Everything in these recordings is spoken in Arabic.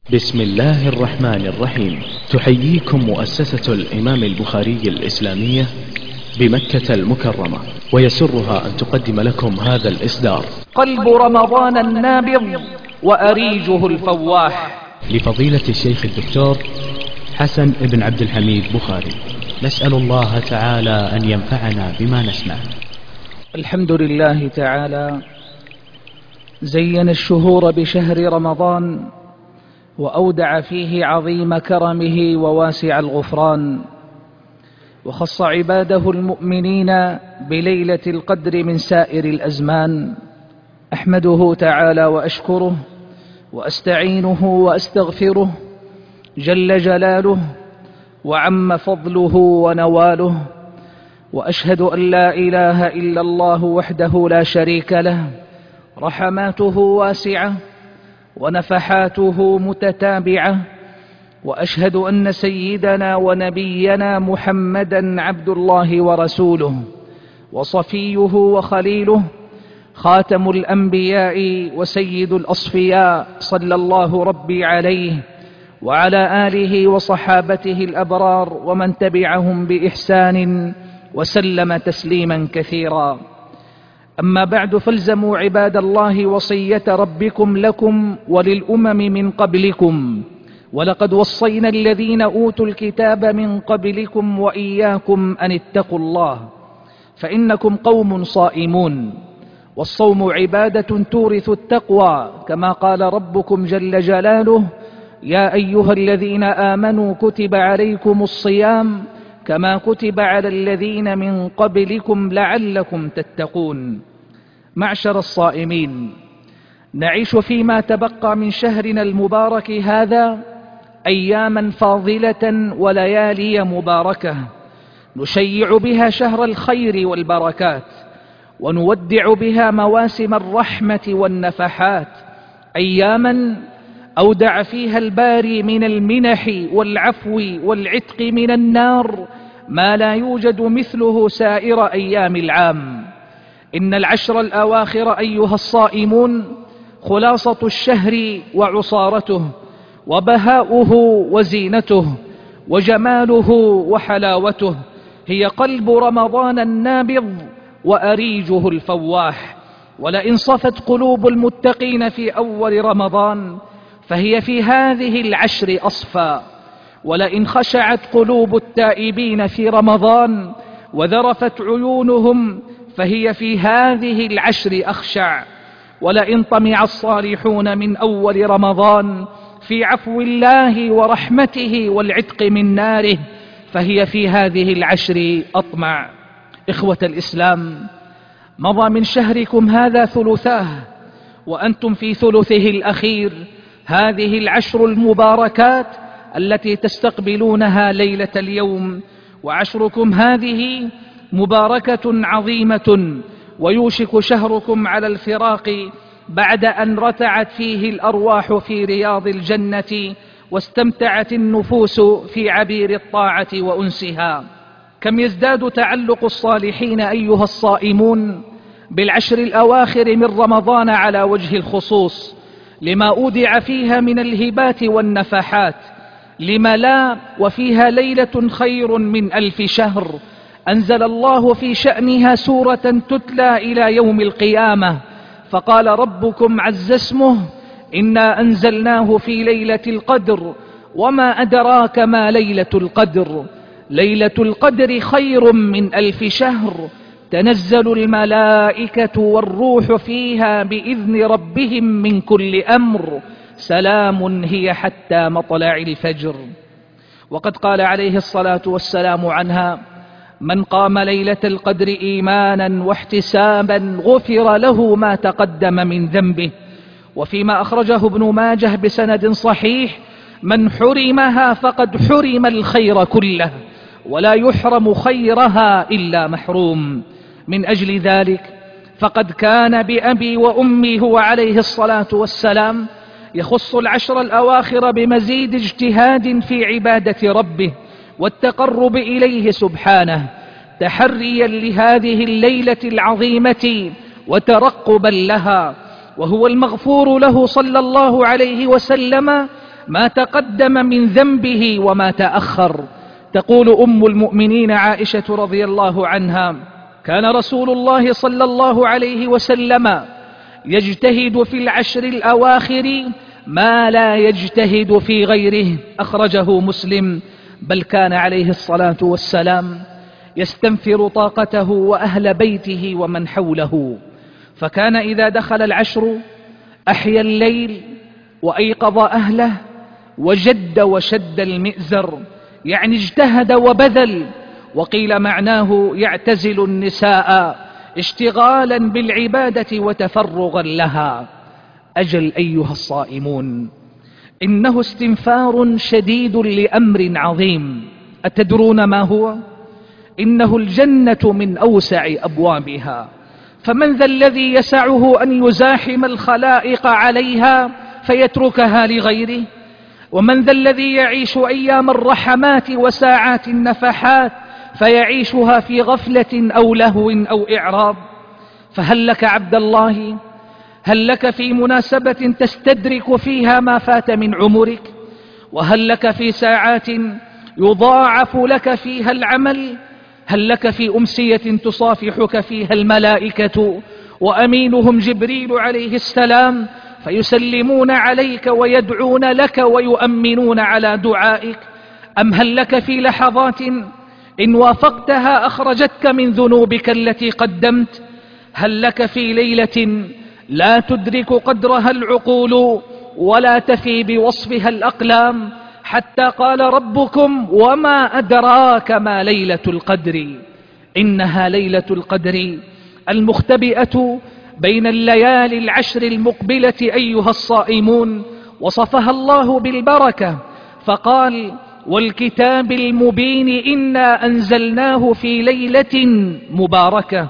بسم الله الرحمن الرحيم. تحييكم مؤسسة الإمام البخاري الإسلامية بمكة المكرمة، ويسرها أن تقدم لكم هذا الإصدار. قلب رمضان النابض وأريجه الفواح، لفضيلة الشيخ الدكتور حسن بن عبد الحميد بخاري. نسأل الله تعالى أن ينفعنا بما نسمع. الحمد لله تعالى زين الشهور بشهر رمضان، وأودع فيه عظيم كرمه وواسع الغفران، وخص عباده المؤمنين بليلة القدر من سائر الأزمان. أحمده تعالى وأشكره وأستعينه وأستغفره جل جلاله، وعم فضله ونواله، وأشهد أن لا إله إلا الله وحده لا شريك له، رحماته واسعة ونفحاته متتابعة، وأشهد أن سيدنا ونبينا محمدا عبد الله ورسوله وصفيه وخليله، خاتم الأنبياء وسيد الأصفياء، صلى الله ربي عليه وعلى آله وصحابته الأبرار ومن تبعهم بإحسان وسلم تسليما كثيرا. أما بعد، فالزموا عباد الله وصية ربكم لكم وللأمم من قبلكم، ولقد وصينا الذين أوتوا الكتاب من قبلكم وإياكم أن اتقوا الله، فإنكم قوم صائمون، والصوم عبادة تورث التقوى، كما قال ربكم جل جلاله: يا أيها الذين آمنوا كتب عليكم الصيام كما كتب على الذين من قبلكم لعلكم تتقون. معشر الصائمين، نعيش فيما تبقى من شهرنا المبارك هذا أياما فاضلة وليالي مباركة، نشيع بها شهر الخير والبركات، ونودع بها مواسم الرحمة والنفحات، أياما أودع فيها الباري من المنح والعفو والعتق من النار ما لا يوجد مثله سائر أيام العام. إن العشر الأواخر أيها الصائمون خلاصة الشهر وعصارته، وبهاؤه وزينته، وجماله وحلاوته، هي قلب رمضان النابض وأريجه الفواح. ولئن صفت قلوب المتقين في أول رمضان فهي في هذه العشر أصفى، ولئن خشعت قلوب التائبين في رمضان وذرفت عيونهم فهي في هذه العشر أخشع، ولئن طمع الصالحون من أول رمضان في عفو الله ورحمته والعتق من ناره فهي في هذه العشر أطمع. إخوة الإسلام، مضى من شهركم هذا ثلثاه وأنتم في ثلثه الأخير، هذه العشر المباركات التي تستقبلونها ليلة اليوم، وعشركم هذه مباركة عظيمة، ويوشك شهركم على الفراق بعد أن رتعت فيه الأرواح في رياض الجنة واستمتعت النفوس في عبير الطاعة وأنسها. كم يزداد تعلق الصالحين أيها الصائمون بالعشر الأواخر من رمضان على وجه الخصوص، لما أودع فيها من الهبات والنفحات، لما لا وفيها ليلة خير من 1000 شهر، أنزل الله في شأنها سورة تتلى إلى يوم القيامة، فقال ربكم عز اسمه: إنا أنزلناه في ليلة القدر وما أدراك ما ليلة القدر، ليلة القدر خير من 1000 شهر، تنزل الملائكة والروح فيها بإذن ربهم من كل أمر، سلام هي حتى مطلع الفجر. وقد قال عليه الصلاة والسلام عنها: من قام ليلة القدر إيمانا واحتسابا غفر له ما تقدم من ذنبه. وفيما أخرجه ابن ماجه بسند صحيح: من حرمها فقد حرم الخير كله، ولا يحرم خيرها إلا محروم. من أجل ذلك فقد كان بأبي وأمي هو عليه الصلاة والسلام يخص العشر الأواخر بمزيد اجتهاد في عبادة ربه والتقرب إليه سبحانه، تحريا لهذه الليلة العظيمة وترقبا لها، وهو المغفور له صلى الله عليه وسلم ما تقدم من ذنبه وما تأخر. تقول أم المؤمنين عائشة رضي الله عنها: كان رسول الله صلى الله عليه وسلم يجتهد في العشر الأواخر ما لا يجتهد في غيره، أخرجه مسلم. بل كان عليه الصلاة والسلام يستنفر طاقته وأهل بيته ومن حوله، فكان إذا دخل العشر أحيا الليل وأيقظ أهله وجد وشد المئزر، يعني اجتهد وبذل. وقيل معناه يعتزل النساء اشتغالا بالعبادة وتفرغا لها. أجل أيها الصائمون، إنه استنفار شديد لأمر عظيم. أتدرون ما هو؟ إنه الجنة من أوسع أبوابها، فمن ذا الذي يسعه أن يزاحم الخلائق عليها فيتركها لغيره؟ ومن ذا الذي يعيش أيام الرحمات وساعات النفحات فيعيشها في غفلة أو لهو أو إعراض؟ فهل لك عبد الله، هل لك في مناسبة تستدرك فيها ما فات من عمرك؟ وهل لك في ساعات يضاعف لك فيها العمل؟ هل لك في أمسية تصافحك فيها الملائكة وأمينهم جبريل عليه السلام فيسلمون عليك ويدعون لك ويؤمنون على دعائك؟ أم هل لك في لحظات إن وافقتها أخرجتك من ذنوبك التي قدمت؟ هل لك في ليلة لا تدرك قدرها العقول ولا تفي بوصفها الأقلام، حتى قال ربكم: وما أدراك ما ليلة القدر؟ إنها ليلة القدر المختبئة بين الليالي العشر المقبلة أيها الصائمون. وصفها الله بالبركة فقال: والكتاب المبين إنا أنزلناه في ليلة مباركة.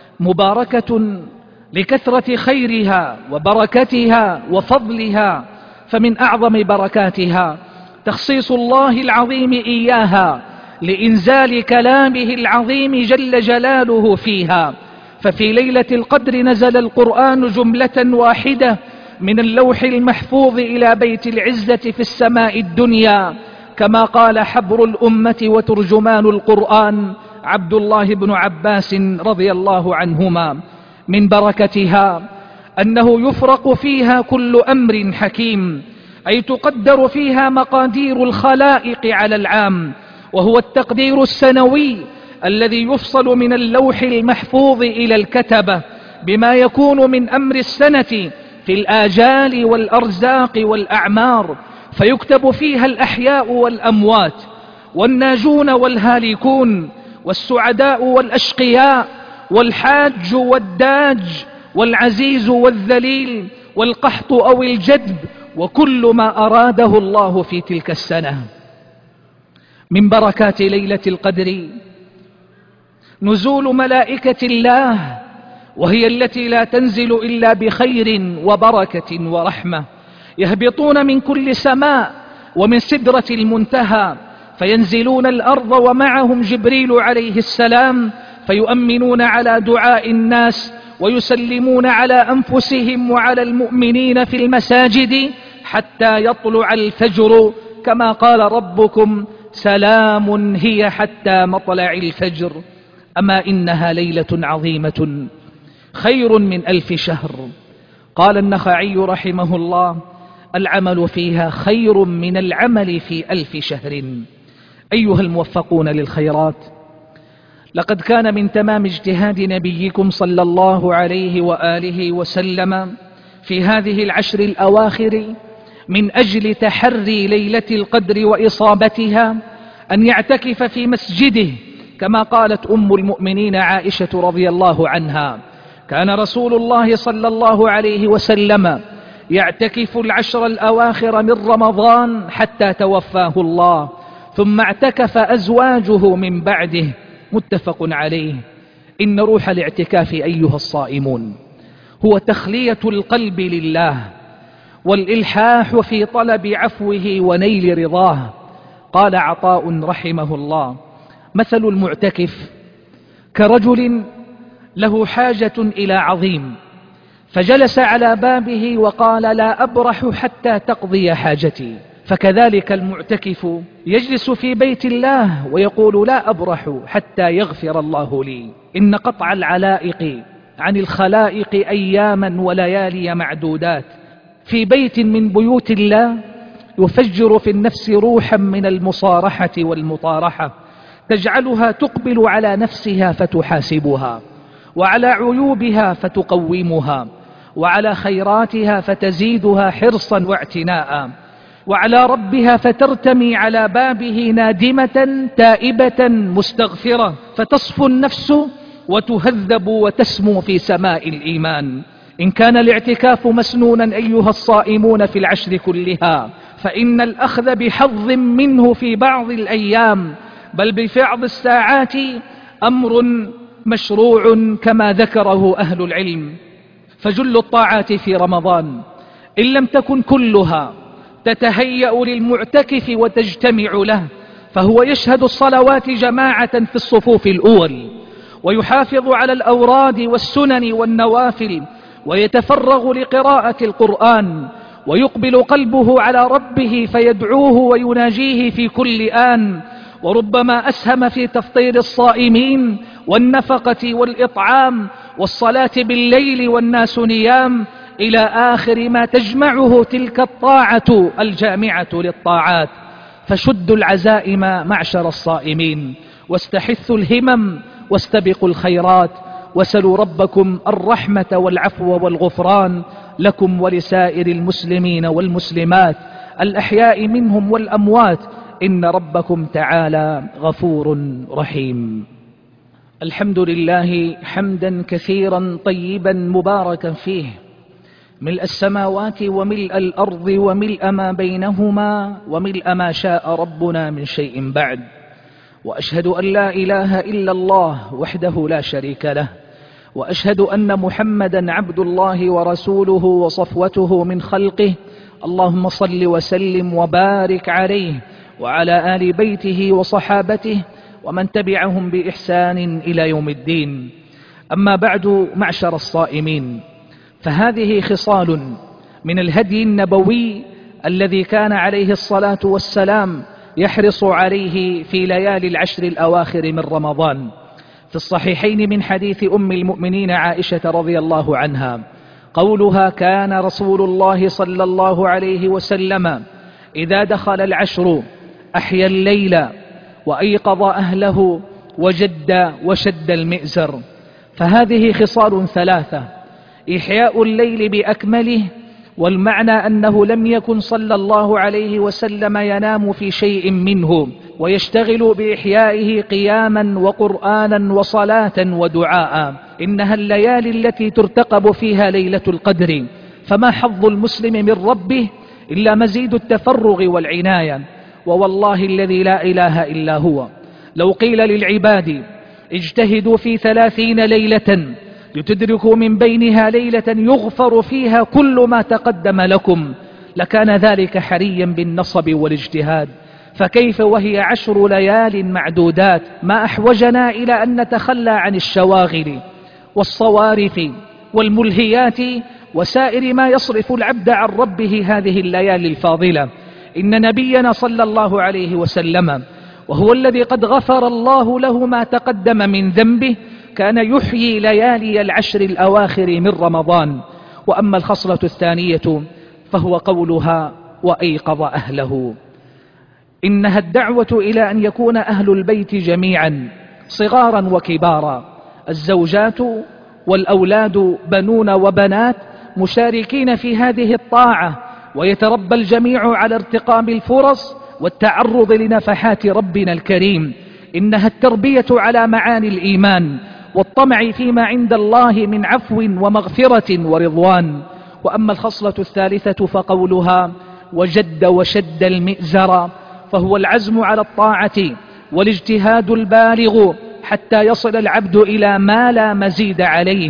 مباركة لكثرة خيرها وبركتها وفضلها، فمن أعظم بركاتها تخصيص الله العظيم إياها لإنزال كلامه العظيم جل جلاله فيها. ففي ليلة القدر نزل القرآن جملة واحدة من اللوح المحفوظ إلى بيت العزة في السماء الدنيا، كما قال حبر الأمة وترجمان القرآن عبد الله بن عباس رضي الله عنهما: من بركتها أنه يفرق فيها كل أمر حكيم، أي تقدر فيها مقادير الخلائق على العام، وهو التقدير السنوي الذي يفصل من اللوح المحفوظ إلى الكتبة بما يكون من أمر السنة في الآجال والأرزاق والأعمار، فيكتب فيها الأحياء والأموات، والناجون والهالكون، والسعداء والأشقياء، والحاج والداج، والعزيز والذليل، والقحط أو الجدب، وكل ما أراده الله في تلك السنة. من بركات ليلة القدر نزول ملائكة الله، وهي التي لا تنزل إلا بخير وبركة ورحمة، يهبطون من كل سماء ومن سدرة المنتهى فينزلون الأرض ومعهم جبريل عليه السلام فيؤمنون على دعاء الناس ويسلمون على أنفسهم وعلى المؤمنين في المساجد حتى يطلع الفجر، كما قال ربكم: سلام هي حتى مطلع الفجر. أما إنها ليلة عظيمة خير من 1000 شهر. قال النخعي رحمه الله: العمل فيها خير من العمل في 1000 شهر. أيها الموفقون للخيرات، لقد كان من تمام اجتهاد نبيكم صلى الله عليه وآله وسلم في هذه العشر الأواخر من أجل تحري ليلة القدر وإصابتها أن يعتكف في مسجده، كما قالت أم المؤمنين عائشة رضي الله عنها: كان رسول الله صلى الله عليه وسلم يعتكف العشر الأواخر من رمضان حتى توفاه الله، ثم اعتكف أزواجه من بعده. متفق عليه. إن روح الاعتكاف أيها الصائمون هو تخلية القلب لله والإلحاح في طلب عفوه ونيل رضاه. قال عطاء رحمه الله: مثل المعتكف كرجل له حاجة إلى عظيم فجلس على بابه وقال: لا أبرح حتى تقضي حاجتي، فكذلك المعتكف يجلس في بيت الله ويقول لا أبرح حتى يغفر الله لي. إن قطع العلائق عن الخلائق أياما وليالي معدودات في بيت من بيوت الله يفجر في النفس روحا من المصارحة والمطارحة، تجعلها تقبل على نفسها فتحاسبها، وعلى عيوبها فتقومها، وعلى خيراتها فتزيدها حرصا واعتناء، وعلى ربها فترتمي على بابه نادمة تائبة مستغفرة، فتصفو النفس وتهذب وتسمو في سماء الإيمان. إن كان الاعتكاف مسنونا أيها الصائمون في العشر كلها، فإن الأخذ بحظ منه في بعض الأيام بل ببعض الساعات أمر مشروع كما ذكره أهل العلم. فجل الطاعات في رمضان إن لم تكن كلها تتهيأ للمعتكف وتجتمع له، فهو يشهد الصلوات جماعة في الصفوف الأول، ويحافظ على الأوراد والسنن والنوافل، ويتفرغ لقراءة القرآن، ويقبل قلبه على ربه فيدعوه ويناجيه في كل آن، وربما أسهم في تفطير الصائمين والنفقة والإطعام والصلاة بالليل والناس نيام، إلى آخر ما تجمعه تلك الطاعة الجامعة للطاعات. فشدوا العزائم معشر الصائمين، واستحثوا الهمم، واستبقوا الخيرات، وسلوا ربكم الرحمة والعفو والغفران لكم ولسائر المسلمين والمسلمات الأحياء منهم والأموات، إن ربكم تعالى غفور رحيم. الحمد لله حمدا كثيرا طيبا مباركا فيه، ملء السماوات وملء الأرض وملء ما بينهما وملء ما شاء ربنا من شيء بعد. وأشهد أن لا إله إلا الله وحده لا شريك له، وأشهد أن محمدا عبد الله ورسوله وصفوته من خلقه. اللهم صل وسلم وبارك عليه وعلى آل بيته وصحابته ومن تبعهم بإحسان إلى يوم الدين. أما بعد، معشر الصائمين، فهذه خصال من الهدي النبوي الذي كان عليه الصلاة والسلام يحرص عليه في ليالي العشر الأواخر من رمضان. في الصحيحين من حديث أم المؤمنين عائشة رضي الله عنها قولها: كان رسول الله صلى الله عليه وسلم إذا دخل العشر أحيا الليل وأيقظ أهله وجد وشد المئزر. فهذه خصال ثلاثة: إحياء الليل بأكمله، والمعنى أنه لم يكن صلى الله عليه وسلم ينام في شيء منه، ويشتغل بإحيائه قياما وقرآنا وصلاة ودعاء. إنها الليالي التي ترتقب فيها ليلة القدر، فما حظ المسلم من ربه إلا مزيد التفرغ والعناية. ووالله الذي لا إله إلا هو، لو قيل للعباد اجتهدوا في 30 ليلة لتدركوا من بينها ليلة يغفر فيها كل ما تقدم لكم، لكان ذلك حريا بالنصب والاجتهاد. فكيف وهي 10 ليال معدودات؟ ما أحوجنا إلى أن نتخلى عن الشواغل والصوارف والملهيات وسائر ما يصرف العبد عن ربه هذه الليالي الفاضلة. إن نبينا صلى الله عليه وسلم، وهو الذي قد غفر الله له ما تقدم من ذنبه، كان يحيي ليالي العشر الأواخر من رمضان. وأما الخصلة الثانية فهو قولها: وأيقظ أهله. إنها الدعوة إلى أن يكون أهل البيت جميعا صغارا وكبارا، الزوجات والأولاد بنون وبنات، مشاركين في هذه الطاعة، ويتربى الجميع على ارتقام الفرص والتعرض لنفحات ربنا الكريم. إنها التربية على معاني الإيمان والطمع فيما عند الله من عفو ومغفرة ورضوان. وأما الخصلة الثالثة فقولها: وجد وشد المئزر، فهو العزم على الطاعة والاجتهاد البالغ حتى يصل العبد إلى ما لا مزيد عليه.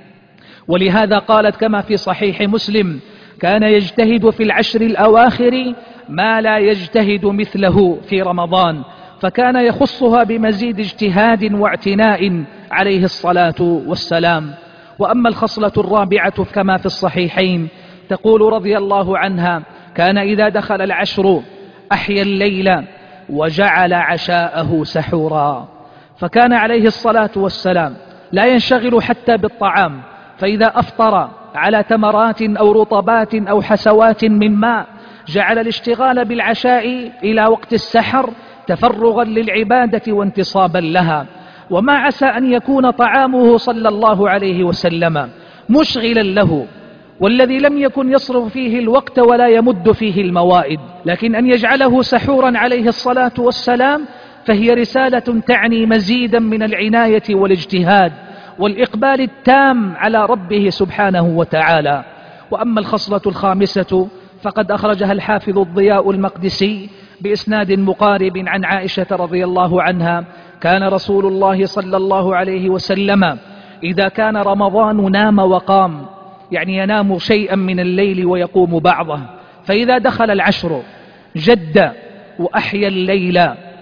ولهذا قالت كما في صحيح مسلم: كان يجتهد في العشر الأواخر ما لا يجتهد مثله في رمضان، فكان يخصها بمزيد اجتهاد واعتناء عليه الصلاة والسلام. وأما الخصلة الرابعة كما في الصحيحين تقول رضي الله عنها: كان إذا دخل العشر أحيا الليل وجعل عشاءه سحورا. فكان عليه الصلاة والسلام لا ينشغل حتى بالطعام، فإذا أفطر على تمرات أو رطبات أو حسوات من ماء جعل الاشتغال بالعشاء إلى وقت السحر تفرغا للعبادة وانتصابا لها. وما عسى أن يكون طعامه صلى الله عليه وسلم مشغلا له، والذي لم يكن يصرف فيه الوقت ولا يمد فيه الموائد، لكن أن يجعله سحورا عليه الصلاة والسلام فهي رسالة تعني مزيدا من العناية والاجتهاد والإقبال التام على ربه سبحانه وتعالى. وأما الخصلة الخامسة فقد أخرجها الحافظ الضياء المقدسي بإسناد مقارب عن عائشة رضي الله عنها: كان رسول الله صلى الله عليه وسلم إذا كان رمضان نام وقام، يعني ينام شيئا من الليل ويقوم بعضه، فإذا دخل العشر جد وأحيا الليل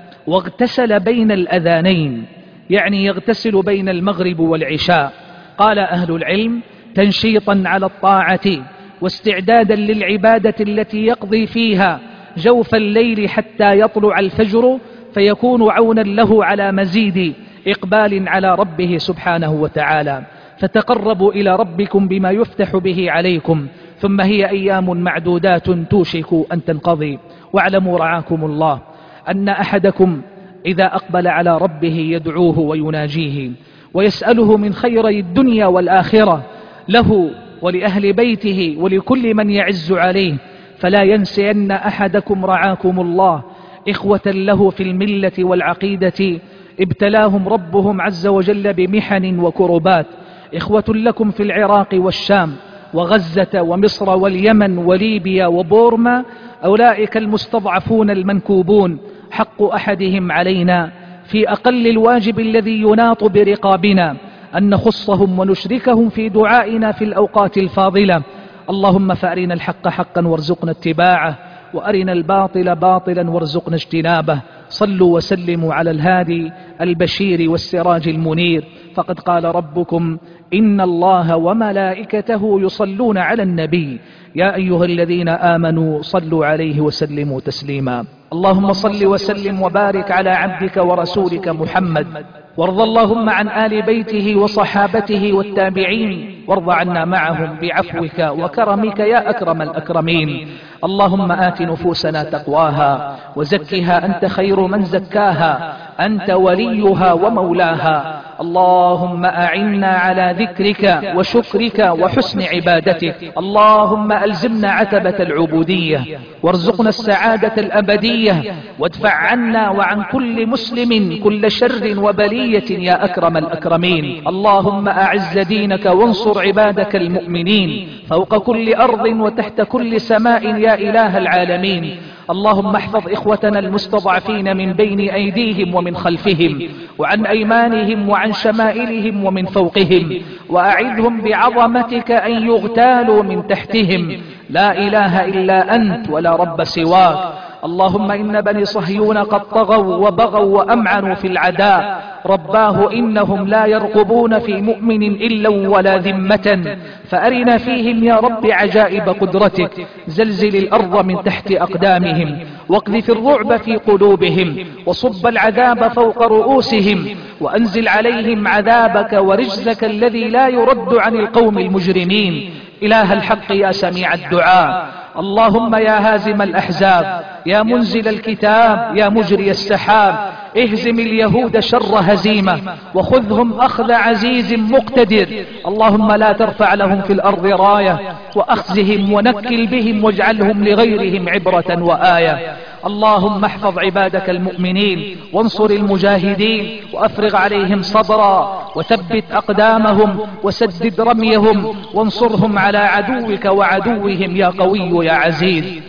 واغتسل بين الأذانين، يعني يغتسل بين المغرب والعشاء. قال أهل العلم: تنشيطا على الطاعة واستعدادا للعبادة التي يقضي فيها جوف الليل حتى يطلع الفجر، فيكون عونا له على مزيد إقبال على ربه سبحانه وتعالى. فتقربوا إلى ربكم بما يفتح به عليكم، ثم هي أيام معدودات توشك أن تنقضي. واعلموا رعاكم الله أن أحدكم إذا أقبل على ربه يدعوه ويناجيه ويسأله من خيري الدنيا والآخرة له ولأهل بيته ولكل من يعز عليه، فلا ينسين أحدكم رعاكم الله إخوة له في الملة والعقيدة ابتلاهم ربهم عز وجل بمحن وكربات، إخوة لكم في العراق والشام وغزة ومصر واليمن وليبيا وبورما، أولئك المستضعفون المنكوبون، حق أحدهم علينا في أقل الواجب الذي يناط برقابنا أن نخصهم ونشركهم في دعائنا في الأوقات الفاضلة. اللهم فأرنا الحق حقا وارزقنا اتباعه، وأرنا الباطل باطلا وارزقنا اجتنابه. صلوا وسلموا على الهادي البشير والسراج المنير، فقد قال ربكم: إن الله وملائكته يصلون على النبي يا أيها الذين آمنوا صلوا عليه وسلموا تسليما. اللهم صل وسلم وبارك على عبدك ورسولك محمد، وارض اللهم عن آل بيته وصحابته والتابعين، وارض عنا معهم بعفوك وكرمك يا أكرم الأكرمين. اللهم آت نفوسنا تقواها وزكها أنت خير من زكاها، أنت وليها ومولاها. اللهم أعنا على ذكرك وشكرك وحسن عبادتك. اللهم ألزمنا عتبة العبودية وارزقنا السعادة الأبدية، وادفع عنا وعن كل مسلم كل شر وبلية يا أكرم الأكرمين. اللهم أعز دينك وانصر عبادك المؤمنين فوق كل أرض وتحت كل سماء يا إله العالمين. اللهم احفظ إخوتنا المستضعفين من بين أيديهم ومن خلفهم وعن أيمانهم وعن شمائلهم ومن فوقهم، وأعذهم بعظمتك أن يغتالوا من تحتهم. لا إله إلا أنت ولا رب سواك. اللهم إن بني صهيون قد طغوا وبغوا وأمعنوا في العداء، رباه إنهم لا يرقبون في مؤمن إلا ولا ذمة، فأرنا فيهم يا رب عجائب قدرتك. زلزل الأرض من تحت أقدامهم، واقذف الرعب في قلوبهم، وصب العذاب فوق رؤوسهم، وأنزل عليهم عذابك ورجزك الذي لا يرد عن القوم المجرمين. إله الحق يا سميع الدعاء، اللهم يا هازم الأحزاب، يا منزل الكتاب، يا مجري السحاب، اهزم اليهود شر هزيمة وخذهم أخذ عزيز مقتدر. اللهم لا ترفع لهم في الأرض راية، وأخزهم ونكل بهم واجعلهم لغيرهم عبرة وآية. اللهم احفظ عبادك المؤمنين وانصر المجاهدين، وأفرغ عليهم صبرا، وثبت أقدامهم، وسدد رميهم، وانصرهم على عدوك وعدوهم يا قوي يا عزيز.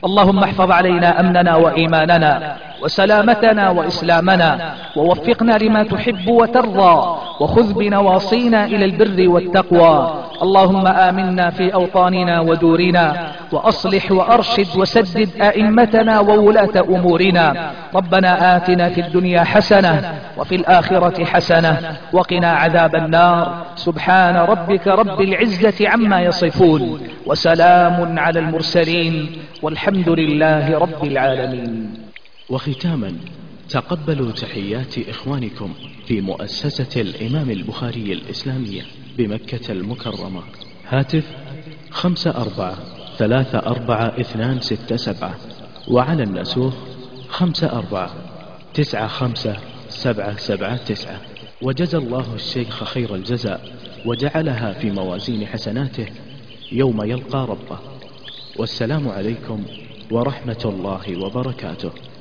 اللهم احفظ علينا أمننا وإيماننا وسلامتنا وإسلامنا، ووفقنا لما تحب وترضى، وخذ بنواصينا إلى البر والتقوى. اللهم آمنا في أوطاننا ودورنا، وأصلح وأرشد وسدد أئمتنا وولاة أمورنا. ربنا آتنا في الدنيا حسنة وفي الآخرة حسنة وقنا عذاب النار. سبحان ربك رب العزة عما يصفون، وسلام على المرسلين، والحمد لله رب العالمين. وختاما، تقبلوا تحيات إخوانكم في مؤسسة الإمام البخاري الإسلامية بمكة المكرمة. هاتف 54344267، وعلى النسوخ 54955779. وجزى الله الشيخ خير الجزاء، وجعلها في موازين حسناته يوم يلقى ربه. والسلام عليكم ورحمة الله وبركاته.